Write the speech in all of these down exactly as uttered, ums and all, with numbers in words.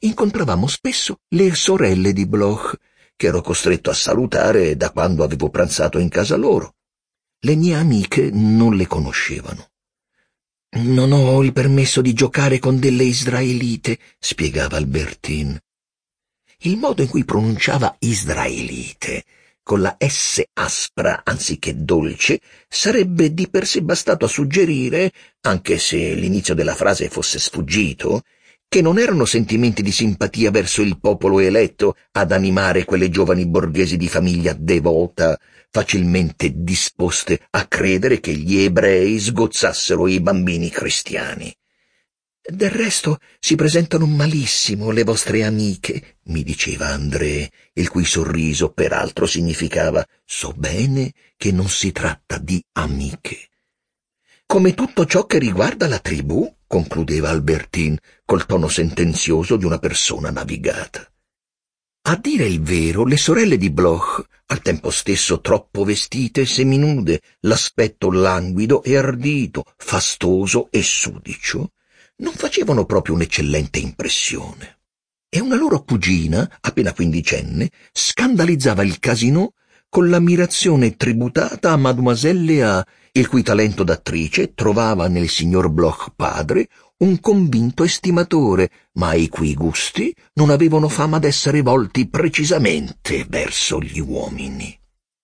incontravamo spesso le sorelle di Bloch, che ero costretto a salutare da quando avevo pranzato in casa loro. Le mie amiche non le conoscevano. «Non ho il permesso di giocare con delle israelite», spiegava Albertine. Il modo in cui pronunciava israelite, con la S aspra anziché dolce, sarebbe di per sé bastato a suggerire, anche se l'inizio della frase fosse sfuggito, che non erano sentimenti di simpatia verso il popolo eletto ad animare quelle giovani borghesi di famiglia devota, facilmente disposte a credere che gli ebrei sgozzassero i bambini cristiani. «Del resto si presentano malissimo le vostre amiche», mi diceva André, il cui sorriso peraltro significava «so bene che non si tratta di amiche». «Come tutto ciò che riguarda la tribù», concludeva Albertine, col tono sentenzioso di una persona navigata. A dire il vero, le sorelle di Bloch, al tempo stesso troppo vestite e seminude, l'aspetto languido e ardito, fastoso e sudicio, non facevano proprio un'eccellente impressione. E una loro cugina, appena quindicenne, scandalizzava il Casino con l'ammirazione tributata a Mademoiselle Léa, il cui talento d'attrice trovava nel signor Bloch padre un convinto estimatore, ma i cui gusti non avevano fama d'essere volti precisamente verso gli uomini.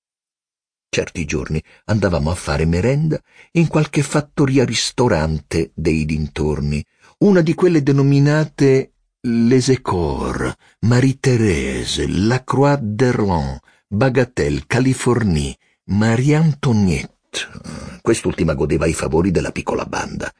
Certi giorni andavamo a fare merenda in qualche fattoria-ristorante dei dintorni, una di quelle denominate Les Ecors, Marie-Thérèse, La Croix d'Erlon, Bagatelle, Californie, Marie-Antoinette. Quest'ultima godeva i favori della piccola banda.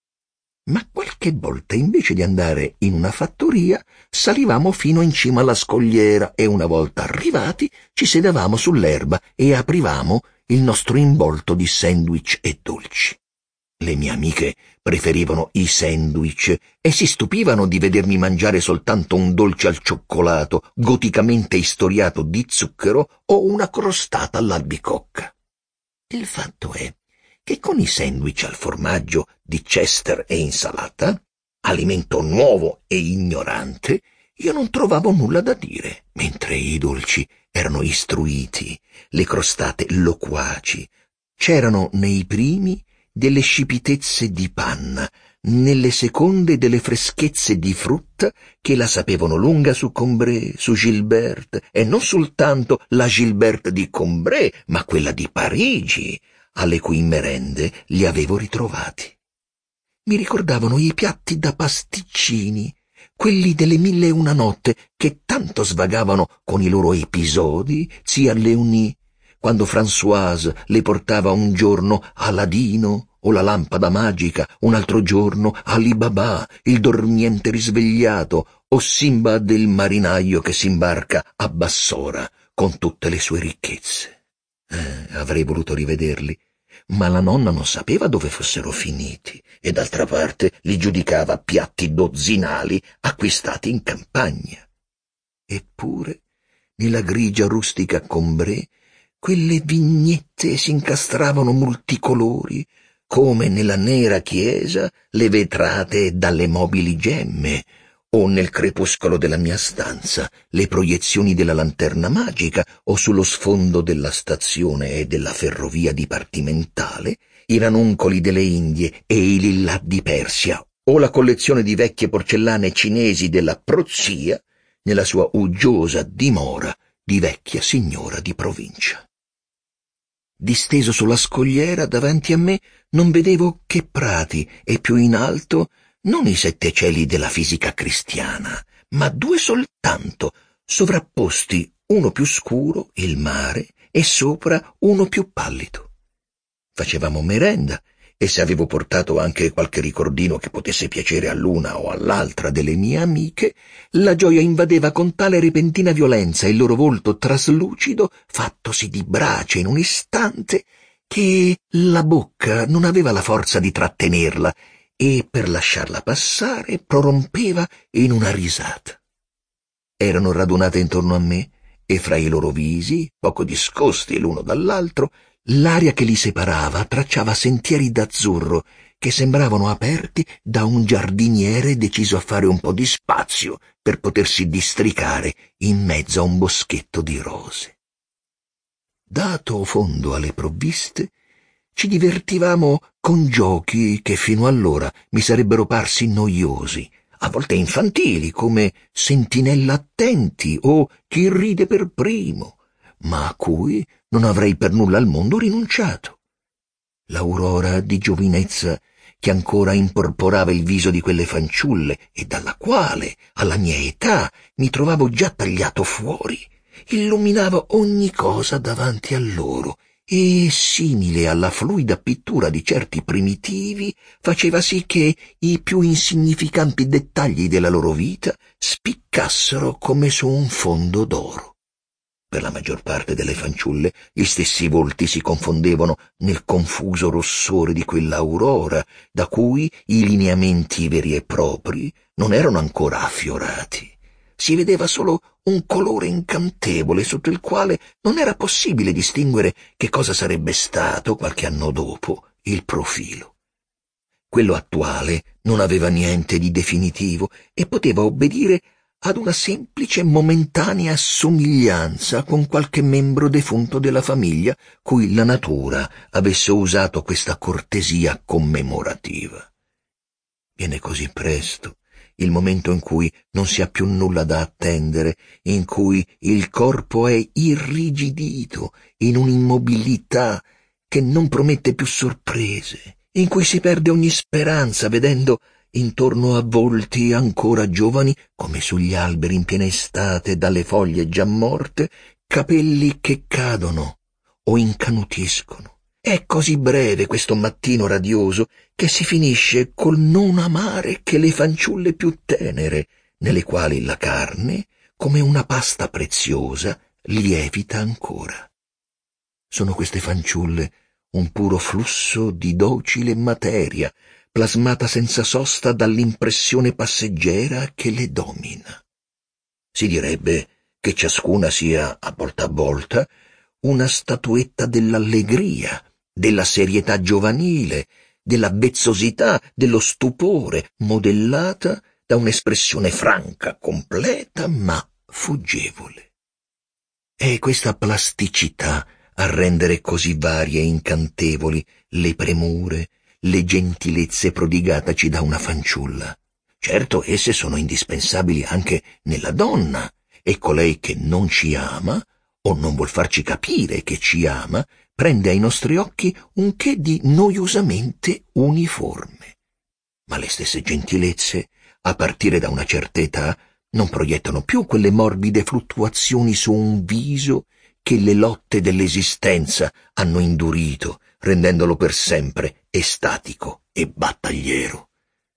Ma qualche volta, invece di andare in una fattoria, salivamo fino in cima alla scogliera e una volta arrivati ci sedevamo sull'erba e aprivamo il nostro involto di sandwich e dolci. Le mie amiche preferivano i sandwich e si stupivano di vedermi mangiare soltanto un dolce al cioccolato goticamente istoriato di zucchero o una crostata all'albicocca. Il fatto è che con i sandwich al formaggio di Chester e insalata, alimento nuovo e ignorante, io non trovavo nulla da dire, mentre i dolci erano istruiti, le crostate loquaci. C'erano nei primi delle scipitezze di panna, nelle seconde delle freschezze di frutta che la sapevano lunga su Combray, su Gilberte, e non soltanto la Gilberte di Combray, ma quella di Parigi, alle cui merende li avevo ritrovati. Mi ricordavano i piatti da pasticcini, quelli delle Mille e una notte, che tanto svagavano con i loro episodi, zia Léonie, quando Françoise le portava un giorno Aladino o la lampada magica, un altro giorno Ali Baba, il dormiente risvegliato, o Simba del marinaio che s'imbarca a Bassora con tutte le sue ricchezze. Eh, avrei voluto rivederli, ma la nonna non sapeva dove fossero finiti e d'altra parte li giudicava piatti dozzinali acquistati in campagna. Eppure, nella grigia rustica Combray, quelle vignette si incastravano multicolori, come nella nera chiesa le vetrate dalle mobili gemme, o nel crepuscolo della mia stanza le proiezioni della lanterna magica, o sullo sfondo della stazione e della ferrovia dipartimentale i ranuncoli delle Indie e i lillà di Persia, o la collezione di vecchie porcellane cinesi della prozia nella sua uggiosa dimora di vecchia signora di provincia. Disteso sulla scogliera davanti a me non vedevo che prati e più in alto non i sette cieli della fisica cristiana, ma due soltanto, sovrapposti, uno più scuro, il mare, e sopra uno più pallido. Facevamo merenda, e se avevo portato anche qualche ricordino che potesse piacere all'una o all'altra delle mie amiche, la gioia invadeva con tale repentina violenza il loro volto traslucido, fattosi di brace in un istante, che la bocca non aveva la forza di trattenerla, e per lasciarla passare prorompeva in una risata. Erano radunate intorno a me, e fra i loro visi, poco discosti l'uno dall'altro, l'aria che li separava tracciava sentieri d'azzurro che sembravano aperti da un giardiniere deciso a fare un po' di spazio per potersi districare in mezzo a un boschetto di rose. Dato fondo alle provviste, ci divertivamo con giochi che fino allora mi sarebbero parsi noiosi, a volte infantili, come sentinella attenti o chi ride per primo, ma a cui non avrei per nulla al mondo rinunciato. L'aurora di giovinezza che ancora imporporava il viso di quelle fanciulle e dalla quale, alla mia età, mi trovavo già tagliato fuori, illuminava ogni cosa davanti a loro e, simile alla fluida pittura di certi primitivi, faceva sì che i più insignificanti dettagli della loro vita spiccassero come su un fondo d'oro. Per la maggior parte delle fanciulle gli stessi volti si confondevano nel confuso rossore di quell'aurora, da cui i lineamenti veri e propri non erano ancora affiorati. Si vedeva solo un colore incantevole sotto il quale non era possibile distinguere che cosa sarebbe stato, qualche anno dopo, il profilo. Quello attuale non aveva niente di definitivo e poteva obbedire ad una semplice momentanea somiglianza con qualche membro defunto della famiglia cui la natura avesse usato questa cortesia commemorativa. Viene così presto il momento in cui non si ha più nulla da attendere, in cui il corpo è irrigidito in un'immobilità che non promette più sorprese, in cui si perde ogni speranza vedendo intorno a volti ancora giovani, come sugli alberi in piena estate dalle foglie già morte, capelli che cadono o incanutiscono. È così breve questo mattino radioso che si finisce col non amare che le fanciulle più tenere, nelle quali la carne, come una pasta preziosa, lievita ancora. Sono queste fanciulle un puro flusso di docile materia, plasmata senza sosta dall'impressione passeggera che le domina. Si direbbe che ciascuna sia, a volta a volta, una statuetta dell'allegria, della serietà giovanile, della vezzosità, dello stupore, modellata da un'espressione franca, completa, ma fuggevole. È questa plasticità a rendere così varie e incantevoli le premure, le gentilezze prodigataci da una fanciulla. Certo, esse sono indispensabili anche nella donna, e colei che non ci ama, o non vuol farci capire che ci ama, prende ai nostri occhi un che di noiosamente uniforme. Ma le stesse gentilezze, a partire da una certa età, non proiettano più quelle morbide fluttuazioni su un viso che le lotte dell'esistenza hanno indurito, rendendolo per sempre estatico e battagliero.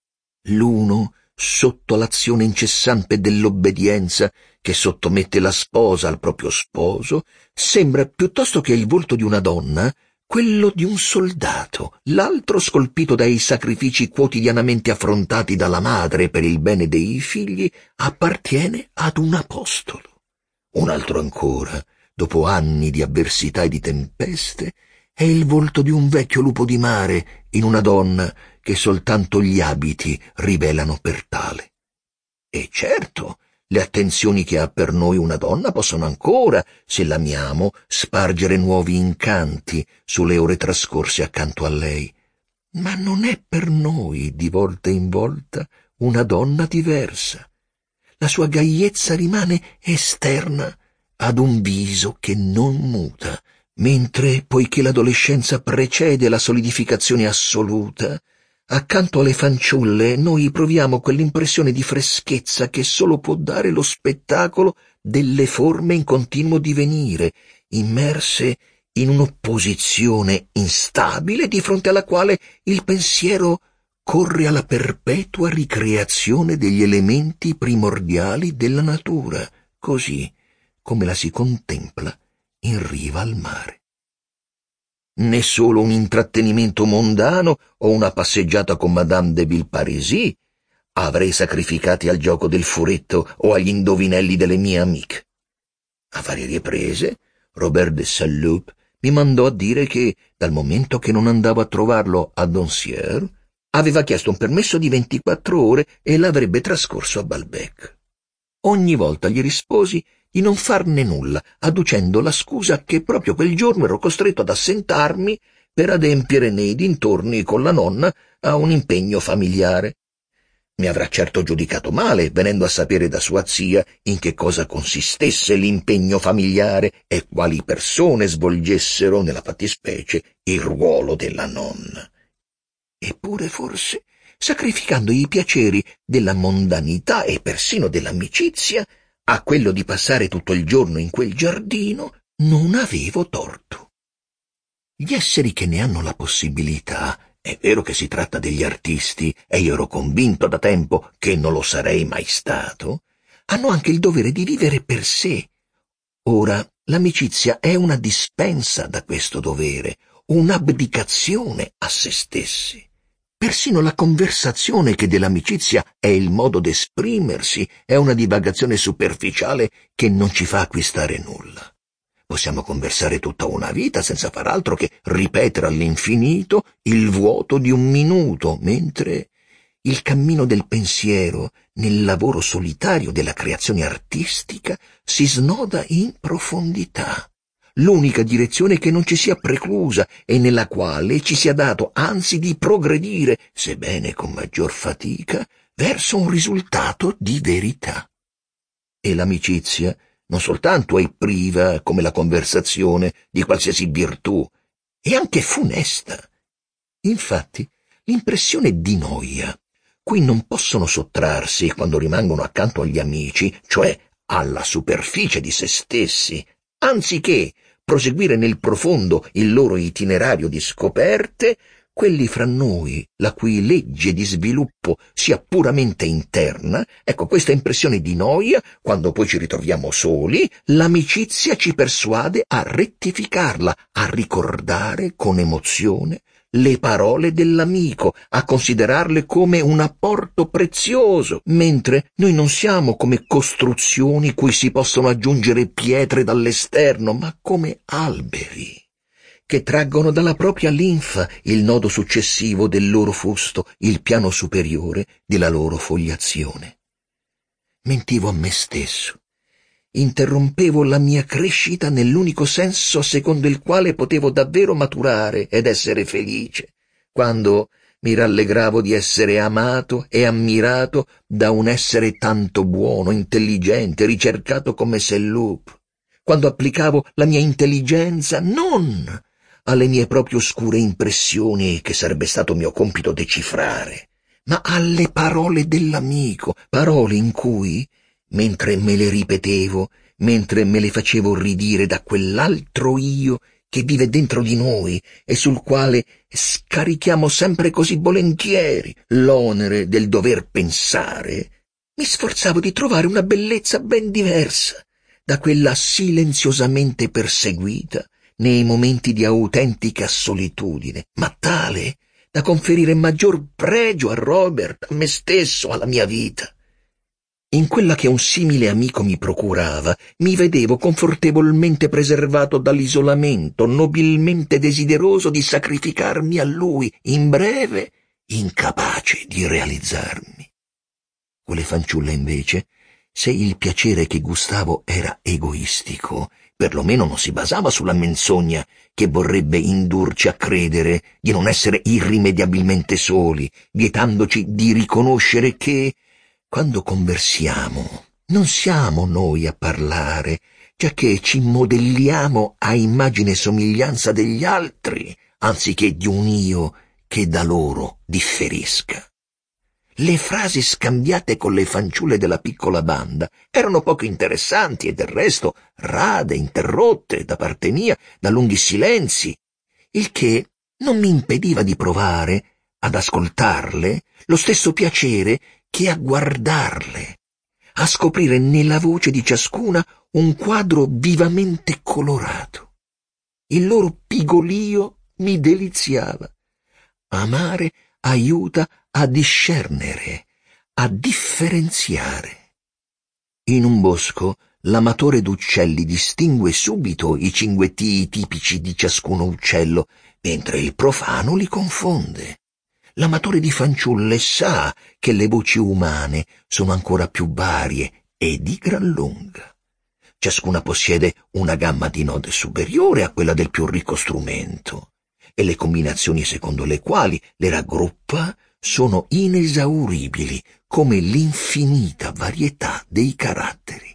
L'uno, sotto l'azione incessante dell'obbedienza che sottomette la sposa al proprio sposo, sembra piuttosto che il volto di una donna quello di un soldato, l'altro, scolpito dai sacrifici quotidianamente affrontati dalla madre per il bene dei figli, appartiene ad un apostolo. Un altro ancora, dopo anni di avversità e di tempeste, è il volto di un vecchio lupo di mare in una donna che soltanto gli abiti rivelano per tale. E certo, le attenzioni che ha per noi una donna possono ancora, se l'amiamo, spargere nuovi incanti sulle ore trascorse accanto a lei. Ma non è per noi, di volta in volta, una donna diversa. La sua gaiezza rimane esterna ad un viso che non muta, mentre, poiché l'adolescenza precede la solidificazione assoluta, accanto alle fanciulle noi proviamo quell'impressione di freschezza che solo può dare lo spettacolo delle forme in continuo divenire, immerse in un'opposizione instabile di fronte alla quale il pensiero corre alla perpetua ricreazione degli elementi primordiali della natura, così come la si contempla in riva al mare. Né solo un intrattenimento mondano o una passeggiata con Madame de Villeparisis avrei sacrificati al gioco del furetto o agli indovinelli delle mie amiche. A varie riprese, Robert de Saint-Loup mi mandò a dire che, dal momento che non andavo a trovarlo a Doncières, aveva chiesto un permesso di ventiquattro ore e l'avrebbe trascorso a Balbec. Ogni volta gli risposi di non farne nulla, adducendo la scusa che proprio quel giorno ero costretto ad assentarmi per adempiere nei dintorni con la nonna a un impegno familiare. Mi avrà certo giudicato male, venendo a sapere da sua zia in che cosa consistesse l'impegno familiare e quali persone svolgessero, nella fattispecie, il ruolo della nonna. Eppure forse, sacrificando i piaceri della mondanità e persino dell'amicizia a quello di passare tutto il giorno in quel giardino, non avevo torto. Gli esseri che ne hanno la possibilità, è vero che si tratta degli artisti, e io ero convinto da tempo che non lo sarei mai stato, hanno anche il dovere di vivere per sé. Ora, l'amicizia è una dispensa da questo dovere, un'abdicazione a se stessi. Persino la conversazione, che dell'amicizia è il modo d'esprimersi, è una divagazione superficiale che non ci fa acquistare nulla. Possiamo conversare tutta una vita senza far altro che ripetere all'infinito il vuoto di un minuto, mentre il cammino del pensiero, nel lavoro solitario della creazione artistica, si snoda in profondità. L'unica direzione che non ci sia preclusa e nella quale ci sia dato anzi di progredire, sebbene con maggior fatica, verso un risultato di verità. E l'amicizia non soltanto è priva, come la conversazione, di qualsiasi virtù, è anche funesta. Infatti, l'impressione di noia, cui non possono sottrarsi quando rimangono accanto agli amici, cioè alla superficie di se stessi, anziché proseguire nel profondo il loro itinerario di scoperte, quelli fra noi, la cui legge di sviluppo sia puramente interna, ecco, questa impressione di noia, quando poi ci ritroviamo soli, l'amicizia ci persuade a rettificarla, a ricordare con emozione le parole dell'amico, a considerarle come un apporto prezioso, mentre noi non siamo come costruzioni cui si possono aggiungere pietre dall'esterno, ma come alberi che traggono dalla propria linfa il nodo successivo del loro fusto, il piano superiore della loro fogliazione. Mentivo a me stesso. Interrompevo la mia crescita nell'unico senso secondo il quale potevo davvero maturare ed essere felice, quando mi rallegravo di essere amato e ammirato da un essere tanto buono, intelligente, ricercato come Sellup, quando applicavo la mia intelligenza non alle mie proprie oscure impressioni che sarebbe stato mio compito decifrare, ma alle parole dell'amico, parole in cui, mentre me le ripetevo, mentre me le facevo ridire da quell'altro io che vive dentro di noi e sul quale scarichiamo sempre così volentieri l'onere del dover pensare, mi sforzavo di trovare una bellezza ben diversa da quella silenziosamente perseguita nei momenti di autentica solitudine, ma tale da conferire maggior pregio a Robert, a me stesso, alla mia vita. In quella che un simile amico mi procurava, mi vedevo confortevolmente preservato dall'isolamento, nobilmente desideroso di sacrificarmi a lui, in breve, incapace di realizzarmi. Quelle fanciulle, invece, se il piacere che gustavo era egoistico, perlomeno non si basava sulla menzogna che vorrebbe indurci a credere di non essere irrimediabilmente soli, vietandoci di riconoscere che, quando conversiamo, non siamo noi a parlare, giacché ci modelliamo a immagine e somiglianza degli altri, anziché di un io che da loro differisca. Le frasi scambiate con le fanciulle della piccola banda erano poco interessanti e del resto rade, interrotte da parte mia da lunghi silenzi, il che non mi impediva di provare ad ascoltarle lo stesso piacere che a guardarle, a scoprire nella voce di ciascuna un quadro vivamente colorato. Il loro pigolio mi deliziava. Amare aiuta a discernere, a differenziare. In un bosco l'amatore d'uccelli distingue subito i cinguettii tipici di ciascuno uccello, mentre il profano li confonde. L'amatore di fanciulle sa che le voci umane sono ancora più varie e di gran lunga. Ciascuna possiede una gamma di note superiore a quella del più ricco strumento, e le combinazioni secondo le quali le raggruppa sono inesauribili come l'infinita varietà dei caratteri.